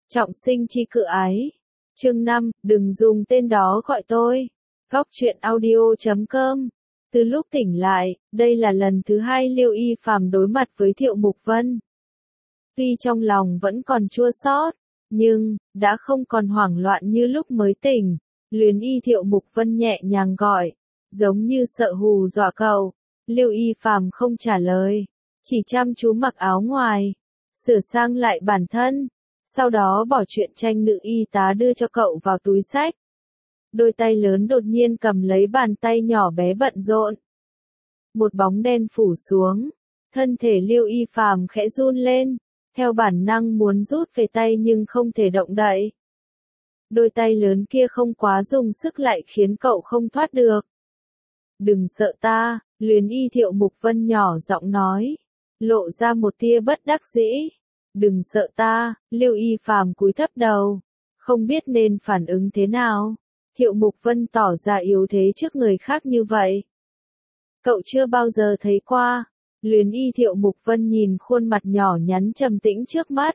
Trọng sinh chi cự ái. Chương 5, đừng dùng tên đó gọi tôi. Góc truyện audio.com. Từ lúc tỉnh lại, đây là lần thứ hai Liêu Y Phàm đối mặt với Thiệu Mục Vân. Tuy trong lòng vẫn còn chua xót, nhưng đã không còn hoảng loạn như lúc mới tỉnh. Luyến Y Thiệu Mục Vân nhẹ nhàng gọi, giống như sợ hù dọa cậu. Liêu Y Phàm không trả lời, chỉ chăm chú mặc áo ngoài, sửa sang lại bản thân. Sau đó bỏ chuyện tranh nữ y tá đưa cho cậu vào túi xách. Đôi tay lớn đột nhiên cầm lấy bàn tay nhỏ bé bận rộn. Một bóng đen phủ xuống, thân thể Liêu Y Phàm khẽ run lên, theo bản năng muốn rút về tay nhưng không thể động đậy. Đôi tay lớn kia không quá dùng sức lại khiến cậu không thoát được. Đừng sợ ta, Luyến Y Thiệu Mục Vân nhỏ giọng nói, lộ ra một tia bất đắc dĩ. Đừng sợ ta, Liêu Y Phàm cúi thấp đầu, không biết nên phản ứng thế nào. Thiệu Mục Vân tỏ ra yếu thế trước người khác như vậy. Cậu chưa bao giờ thấy qua. Luyến Y Thiệu Mục Vân nhìn khuôn mặt nhỏ nhắn trầm tĩnh trước mắt.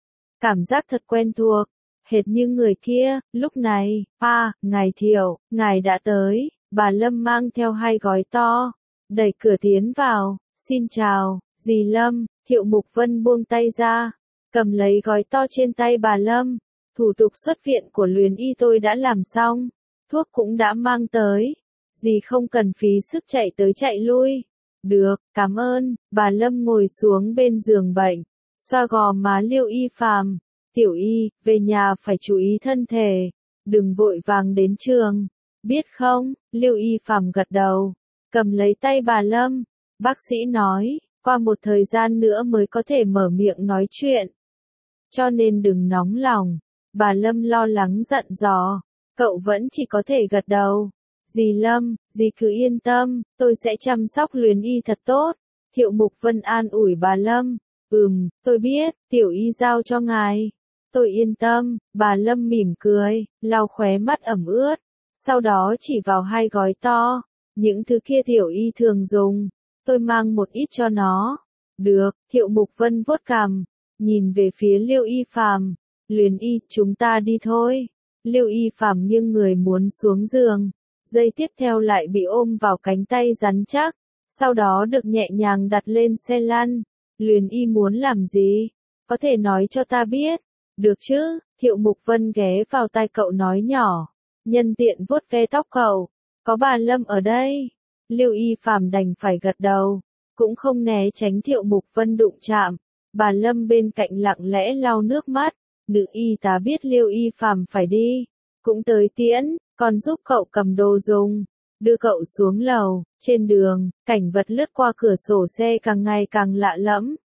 Cảm giác thật quen thuộc, hệt như người kia. Lúc này, ngài Thiệu, ngài đã tới. Bà Lâm mang theo 2 gói to, đẩy cửa tiến vào. Xin chào, dì Lâm. Thiệu Mục Vân buông tay ra, cầm lấy gói to trên tay bà Lâm. Thủ tục xuất viện của Luyến Y tôi đã làm xong, thuốc cũng đã mang tới. Dì không cần phí sức chạy tới chạy lui. Được, cảm ơn. Bà Lâm ngồi xuống bên giường bệnh, xoa gò má Liêu Y Phàm. Tiểu Y, về nhà phải chú ý thân thể, đừng vội vàng đến trường, biết không? Liêu Y Phàm gật đầu, cầm lấy tay bà Lâm. Bác sĩ nói, qua một thời gian nữa mới có thể mở miệng nói chuyện, cho nên đừng nóng lòng. Bà Lâm lo lắng dặn dò, cậu vẫn chỉ có thể gật đầu. Dì Lâm, dì cứ yên tâm, tôi sẽ chăm sóc Luyến Y thật tốt. Thiệu Mục Vân an ủi bà Lâm. Tôi biết, Tiểu Y giao cho ngài. Tôi yên tâm. Bà Lâm mỉm cười, lau khóe mắt ẩm ướt, sau đó chỉ vào 2 gói to. Những thứ kia Tiểu Y thường dùng, tôi mang một ít cho nó. Được. Thiệu Mục Vân vuốt cằm, nhìn về phía Liêu Y Phàm. Luyến Y, chúng ta đi thôi. Liêu Y Phàm nghiêng người muốn xuống giường, giây tiếp theo lại bị ôm vào cánh tay rắn chắc, sau đó được nhẹ nhàng đặt lên xe lăn. Luyến Y muốn làm gì? Có thể nói cho ta biết, được chứ? Thiệu Mục Vân ghé vào tai cậu nói nhỏ, nhân tiện vuốt ve tóc cậu. Có bà Lâm ở đây. Liêu Y Phàm đành phải gật đầu, cũng không né tránh Thiệu Mục Vân đụng chạm. Bà Lâm bên cạnh lặng lẽ lau nước mắt. Nữ y tá biết Liêu Y Phàm phải đi, cũng tới tiễn, còn giúp cậu cầm đồ dùng, đưa cậu xuống lầu. Trên đường, cảnh vật lướt qua cửa sổ xe càng ngày càng lạ lẫm.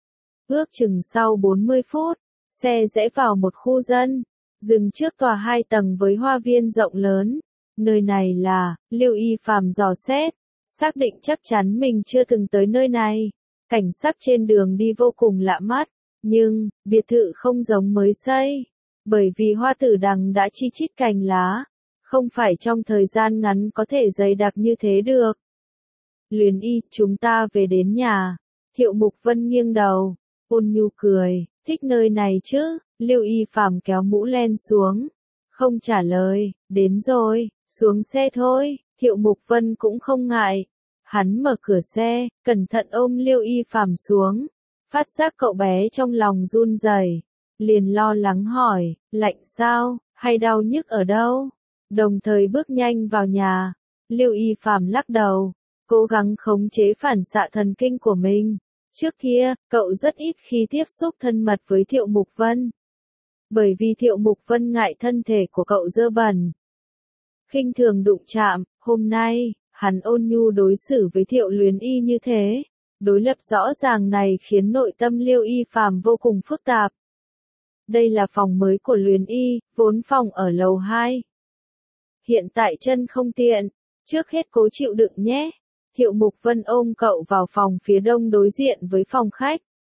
Ước chừng sau 40 phút, xe rẽ vào một khu dân, dừng trước tòa 2 tầng với hoa viên rộng lớn. Nơi này là, Liêu Y Phàm dò xét, xác định chắc chắn mình chưa từng tới nơi này. Cảnh sắc trên đường đi vô cùng lạ mắt, nhưng, biệt thự không giống mới xây, bởi vì hoa tử đằng đã chi chít cành lá, không phải trong thời gian ngắn có thể dày đặc như thế được. Luyến Y, chúng ta về đến nhà. Thiệu Mục Vân nghiêng đầu, ôn nhu cười, thích nơi này chứ? Liêu Y Phàm kéo mũ len xuống, không trả lời. Đến rồi, xuống xe thôi. Thiệu Mục Vân cũng không ngại, hắn mở cửa xe, cẩn thận ôm Liêu Y Phàm xuống. Phát giác cậu bé trong lòng run rẩy, liền lo lắng hỏi, lạnh sao, hay đau nhức ở đâu? Đồng thời bước nhanh vào nhà. Liêu Y Phàm lắc đầu, cố gắng khống chế phản xạ thần kinh của mình. Trước kia, cậu rất ít khi tiếp xúc thân mật với Thiệu Mục Vân, bởi vì Thiệu Mục Vân ngại thân thể của cậu dơ bẩn, khinh thường đụng chạm. Hôm nay, hắn ôn nhu đối xử với Thiệu Luyến Y như thế. Đối lập rõ ràng này khiến nội tâm Liêu Y Phàm vô cùng phức tạp. Đây là phòng mới của Luyến Y, vốn phòng ở lầu 2. Hiện tại chân không tiện, trước hết cố chịu đựng nhé. Thiệu Mục Vân ôm cậu vào phòng phía đông đối diện với phòng khách.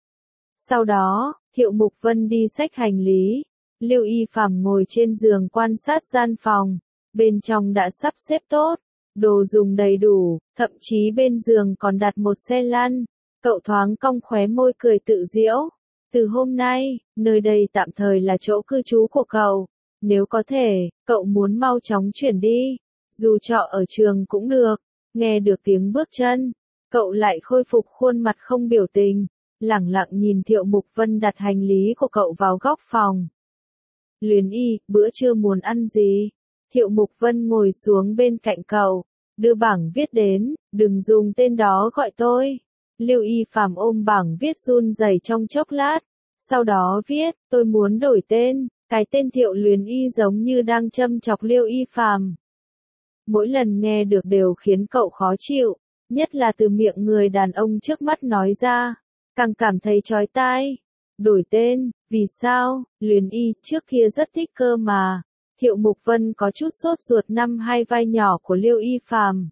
Sau đó, Thiệu Mục Vân đi xách hành lý. Liêu Y Phàm ngồi trên giường quan sát gian phòng, bên trong đã sắp xếp tốt, đồ dùng đầy đủ, thậm chí bên giường còn đặt một xe lăn. Cậu thoáng cong khóe môi cười tự giễu. Từ hôm nay, nơi đây tạm thời là chỗ cư trú của cậu. Nếu có thể, cậu muốn mau chóng chuyển đi. Dù trọ ở trường cũng được. Nghe được tiếng bước chân, cậu lại khôi phục khuôn mặt không biểu tình, lẳng lặng nhìn Thiệu Mục Vân đặt hành lý của cậu vào góc phòng. Luyến Y, bữa trưa muốn ăn gì? Thiệu Mục Vân ngồi xuống bên cạnh cậu, đưa bảng viết đến, đừng dùng tên đó gọi tôi. Lưu Y Phàm ôm bảng viết run rẩy trong chốc lát, sau đó viết, tôi muốn đổi tên. Cái tên Thiệu Luyến Y giống như đang châm chọc Lưu Y Phàm. Mỗi lần nghe được đều khiến cậu khó chịu, nhất là từ miệng người đàn ông trước mắt nói ra, càng cảm thấy chói tai. Đổi tên, vì sao? Luyến Y trước kia rất thích cơ mà. Thiệu Mục Vân có chút sốt ruột năm hai vai nhỏ của Lưu Y Phàm.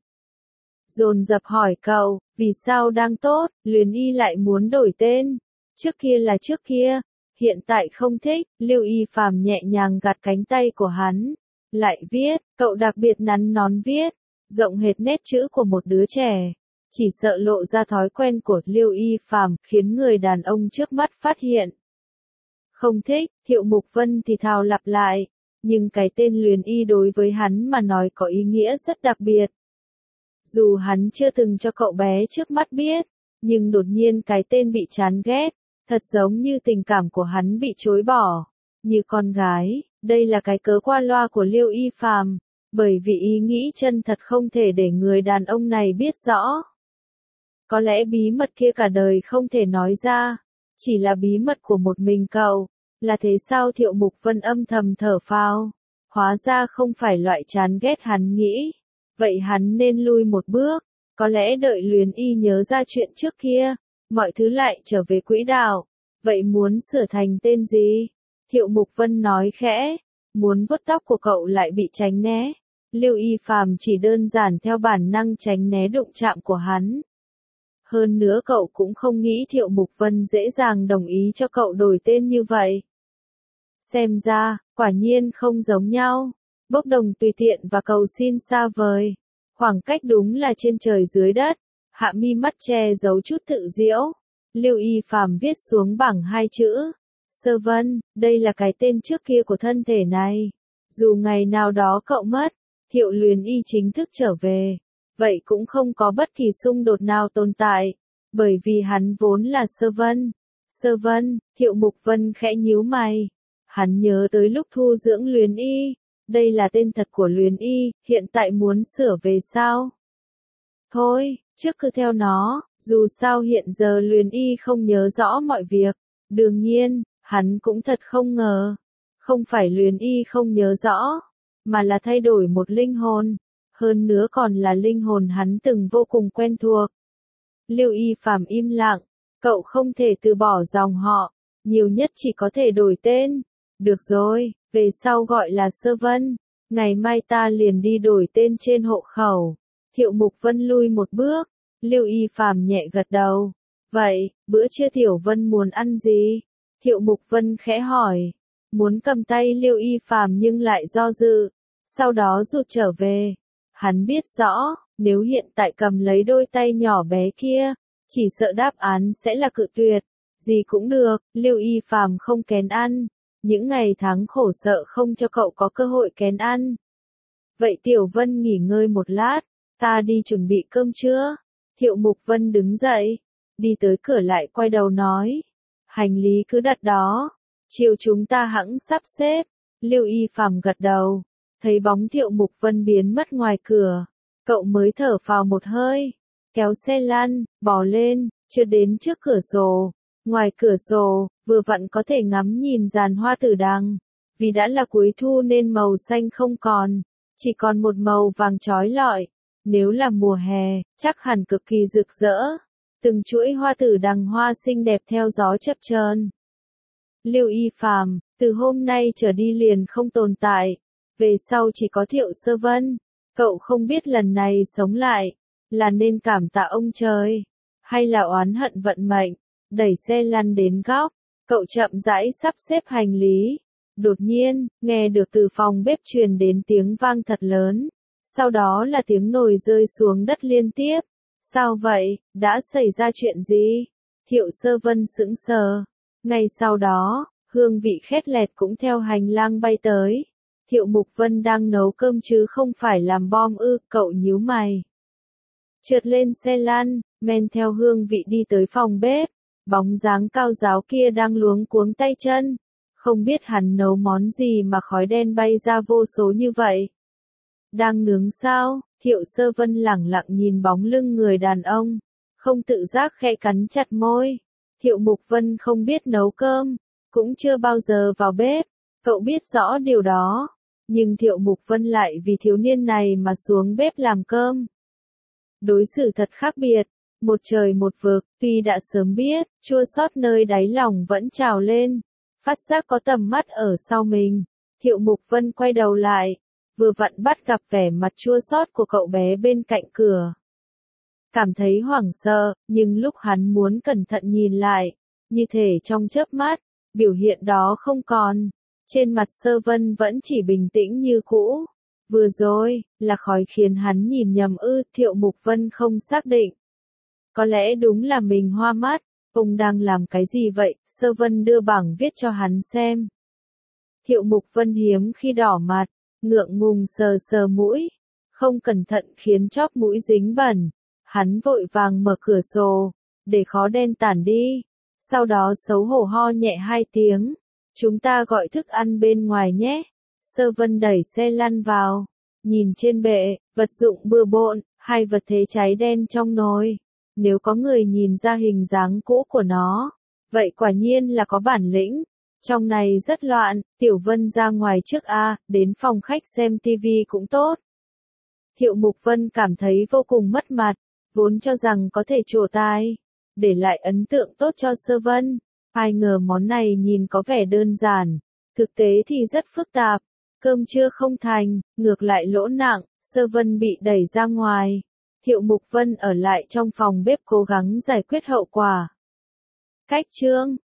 Dồn dập hỏi cậu, vì sao đang tốt, Luyến Y lại muốn đổi tên? Trước kia là trước kia, hiện tại không thích. Lưu Y Phàm nhẹ nhàng gạt cánh tay của hắn, lại viết, cậu đặc biệt nắn nón viết, rộng hệt nét chữ của một đứa trẻ. Chỉ sợ lộ ra thói quen của Lưu Y Phàm khiến người đàn ông trước mắt phát hiện. Không thích, Thiệu Mục Vân thì thào lặp lại, nhưng cái tên Luyến Y đối với hắn mà nói có ý nghĩa rất đặc biệt. Dù hắn chưa từng cho cậu bé trước mắt biết, nhưng đột nhiên cái tên bị chán ghét, thật giống như tình cảm của hắn bị chối bỏ. Như con gái, đây là cái cớ qua loa của Lưu Y Phàm, bởi vì ý nghĩ chân thật không thể để người đàn ông này biết rõ. Có lẽ bí mật kia cả đời không thể nói ra, chỉ là bí mật của một mình cậu. Là thế sao? Thiệu Mục Vân âm thầm thở phào, hóa ra không phải loại chán ghét hắn nghĩ. Vậy hắn nên lui một bước, có lẽ đợi Luyến Y nhớ ra chuyện trước kia, mọi thứ lại trở về quỹ đạo. Vậy muốn sửa thành tên gì? Thiệu Mục Vân nói khẽ, muốn vuốt tóc của cậu lại bị tránh né. Lưu Y Phàm chỉ đơn giản theo bản năng tránh né đụng chạm của hắn. Hơn nữa cậu cũng không nghĩ Thiệu Mục Vân dễ dàng đồng ý cho cậu đổi tên như vậy. Xem ra, quả nhiên không giống nhau. Bốc đồng tùy tiện và cầu xin xa vời. Khoảng cách đúng là trên trời dưới đất. Hạ mi mắt che giấu chút tự diễu. Lưu Y Phàm viết xuống bảng hai chữ. Sơ Vân, đây là cái tên trước kia của thân thể này. Dù ngày nào đó cậu mất, Thiệu Luyến Y chính thức trở về. Vậy cũng không có bất kỳ xung đột nào tồn tại. Bởi vì hắn vốn là Sơ Vân. Sơ Vân, Thiệu Mục Vân khẽ nhíu mày. Hắn nhớ tới lúc thu dưỡng Luyến Y. Đây là tên thật của Luyến Y, hiện tại muốn sửa về sao? Thôi, trước cứ theo nó, dù sao hiện giờ Luyến Y không nhớ rõ mọi việc. Đương nhiên, hắn cũng thật không ngờ. Không phải Luyến Y không nhớ rõ, mà là thay đổi một linh hồn. Hơn nữa còn là linh hồn hắn từng vô cùng quen thuộc. Lưu Y Phàm im lặng, cậu không thể từ bỏ dòng họ, nhiều nhất chỉ có thể đổi tên. Được rồi, về sau gọi là Sơ Vân, ngày mai ta liền đi đổi tên trên hộ khẩu. Thiệu Mục Vân lui một bước, Lưu Y Phàm nhẹ gật đầu. Vậy, bữa trưa Tiểu Vân muốn ăn gì? Thiệu Mục Vân khẽ hỏi, muốn cầm tay Lưu Y Phàm nhưng lại do dự, sau đó rụt trở về. Hắn biết rõ, nếu hiện tại cầm lấy đôi tay nhỏ bé kia, chỉ sợ đáp án sẽ là cự tuyệt. Gì cũng được, Lưu Y Phàm không kén ăn. Những ngày tháng khổ sợ không cho cậu có cơ hội kén ăn. Vậy Tiểu Vân nghỉ ngơi một lát, ta đi chuẩn bị cơm trưa. Thiệu Mục Vân đứng dậy, đi tới cửa lại quay đầu nói. Hành lý cứ đặt đó, chiều chúng ta hẵng sắp xếp. Lưu Y Phàm gật đầu, thấy bóng Thiệu Mục Vân biến mất ngoài cửa. Cậu mới thở phào một hơi, kéo xe lăn, bò lên, chưa đến trước cửa sổ. Ngoài cửa sổ, vừa vặn có thể ngắm nhìn giàn hoa tử đằng. Vì đã là cuối thu nên màu xanh không còn, chỉ còn một màu vàng chói lọi. Nếu là mùa hè, chắc hẳn cực kỳ rực rỡ. Từng chuỗi hoa tử đằng hoa xinh đẹp theo gió chập chờn. Lưu Y Phàm, từ hôm nay trở đi liền không tồn tại. Về sau chỉ có Thiệu Sơ Vân. Cậu không biết lần này sống lại, là nên cảm tạ ông trời, hay là oán hận vận mệnh. Đẩy xe lăn đến góc, cậu chậm rãi sắp xếp hành lý. Đột nhiên, nghe được từ phòng bếp truyền đến tiếng vang thật lớn. Sau đó là tiếng nồi rơi xuống đất liên tiếp. Sao vậy, đã xảy ra chuyện gì? Thiệu Sơ Vân sững sờ. Ngay sau đó, hương vị khét lẹt cũng theo hành lang bay tới. Thiệu Mục Vân đang nấu cơm chứ không phải làm bom ư, cậu nhíu mày. Trượt lên xe lăn, men theo hương vị đi tới phòng bếp. Bóng dáng cao ráo kia đang luống cuống tay chân. Không biết hắn nấu món gì mà khói đen bay ra vô số như vậy. Đang nướng sao? Thiệu Sơ Vân lẳng lặng nhìn bóng lưng người đàn ông. Không tự giác khẽ cắn chặt môi. Thiệu Mục Vân không biết nấu cơm. Cũng chưa bao giờ vào bếp. Cậu biết rõ điều đó. Nhưng Thiệu Mục Vân lại vì thiếu niên này mà xuống bếp làm cơm. Đối xử thật khác biệt. Một trời một vực, tuy đã sớm biết, chua xót nơi đáy lòng vẫn trào lên. Phát giác có tầm mắt ở sau mình. Thiệu Mục Vân quay đầu lại. Vừa vặn bắt gặp vẻ mặt chua xót của cậu bé bên cạnh cửa. Cảm thấy hoảng sợ, nhưng lúc hắn muốn cẩn thận nhìn lại, như thể trong chớp mắt, biểu hiện đó không còn. Trên mặt Sơ Vân vẫn chỉ bình tĩnh như cũ. Vừa rồi, là khói khiến hắn nhìn nhầm ư, Thiệu Mục Vân không xác định. Có lẽ đúng là mình hoa mắt, ông đang làm cái gì vậy? Sơ Vân đưa bảng viết cho hắn xem. Thiệu Mục Vân hiếm khi đỏ mặt, ngượng ngùng sờ sờ mũi, không cẩn thận khiến chóp mũi dính bẩn. Hắn vội vàng mở cửa sổ, để khói đen tản đi. Sau đó xấu hổ ho nhẹ 2 tiếng. Chúng ta gọi thức ăn bên ngoài nhé. Sơ Vân đẩy xe lăn vào. Nhìn trên bệ, vật dụng bừa bộn, 2 vật thế cháy đen trong nồi. Nếu có người nhìn ra hình dáng cũ của nó, vậy quả nhiên là có bản lĩnh. Trong này rất loạn, Tiểu Vân ra ngoài trước a, đến phòng khách xem tivi cũng tốt. Thiệu Mục Vân cảm thấy vô cùng mất mặt, vốn cho rằng có thể trổ tài, để lại ấn tượng tốt cho Sơ Vân. Ai ngờ món này nhìn có vẻ đơn giản, thực tế thì rất phức tạp. Cơm trưa không thành, ngược lại lỗ nặng, Sơ Vân bị đẩy ra ngoài. Thiệu Mục Vân ở lại trong phòng bếp cố gắng giải quyết hậu quả. Cách chương